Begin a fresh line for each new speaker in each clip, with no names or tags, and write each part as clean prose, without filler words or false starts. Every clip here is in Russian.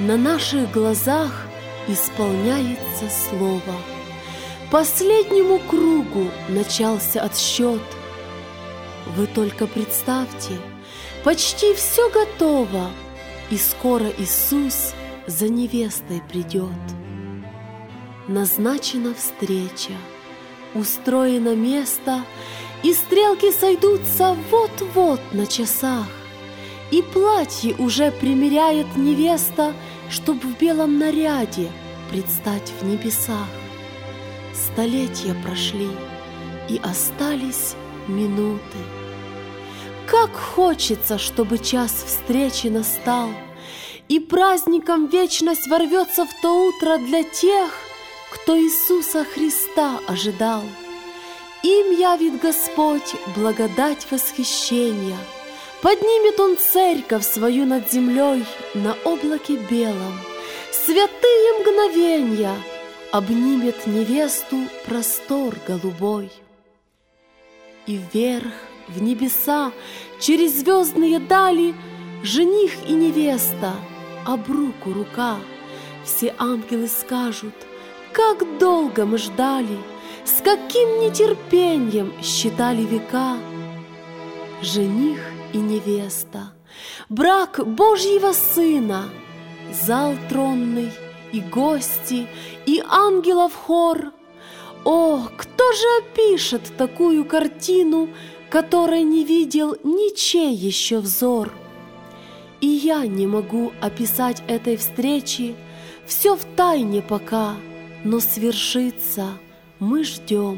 на наших глазах исполняется слово. Последнему кругу начался отсчет. Вы только представьте, почти все готово, и скоро Иисус за невестой придет. Назначена встреча, устроено место, и стрелки сойдутся вот-вот на часах, и платье уже примеряет невеста, чтоб в белом наряде предстать в небесах. Столетия прошли, и остались минуты. Как хочется, чтобы час встречи настал, и праздником вечность ворвется в то утро для тех, кто Иисуса Христа ожидал. Им явит Господь благодать восхищения, поднимет Он церковь свою над землей на облаке белом, святые мгновенья обнимет невесту простор голубой. И вверх, в небеса, через звездные дали, жених и невеста, об руку рука. Все ангелы скажут: как долго мы ждали, с каким нетерпением считали века. Жених и невеста, брак Божьего Сына, зал тронный, и гости, и ангелов хор. О, кто же опишет такую картину, которой не видел ничей еще взор? И я не могу описать этой встречи, все в тайне пока, но свершится мы ждем.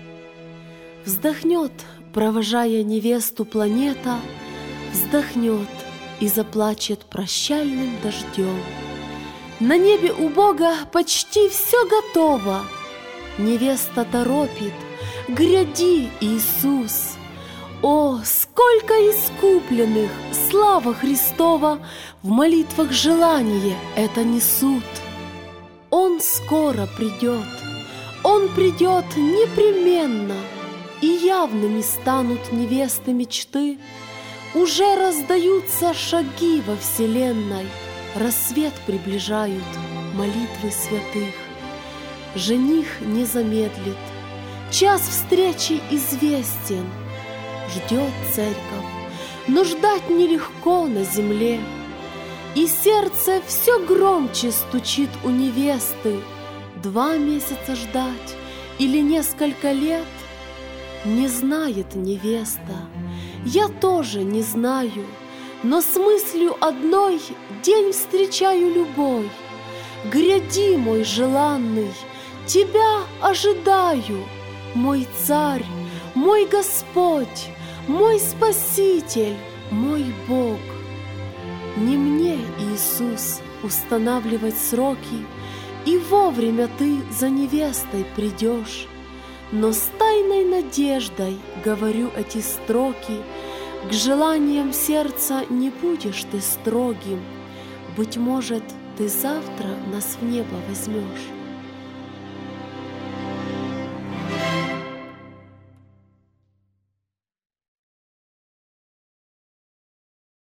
Вздохнет, провожая невесту планета, вздохнет и заплачет прощальным дождем. На небе у Бога почти все готово. Невеста торопит: гряди, Иисус! О, сколько искупленных, слава Христова, в молитвах желание это несут! Он скоро придет, Он придет непременно, и явными станут невесты мечты. Уже раздаются шаги во вселенной, рассвет приближают молитвы святых. Жених не замедлит, час встречи известен. Ждет церковь, но ждать нелегко на земле. И сердце все громче стучит у невесты. 2 месяца ждать или несколько лет? Не знает невеста, я тоже не знаю, но с мыслью одной день встречаю любой. Гряди, мой желанный, тебя ожидаю, мой царь, мой Господь, мой Спаситель, мой Бог. Не мне, Иисус, устанавливать сроки, и вовремя ты за невестой придешь, но с тайной надеждой говорю эти строки. К желаниям сердца не будешь ты строгим, быть может, ты завтра нас в небо возьмешь.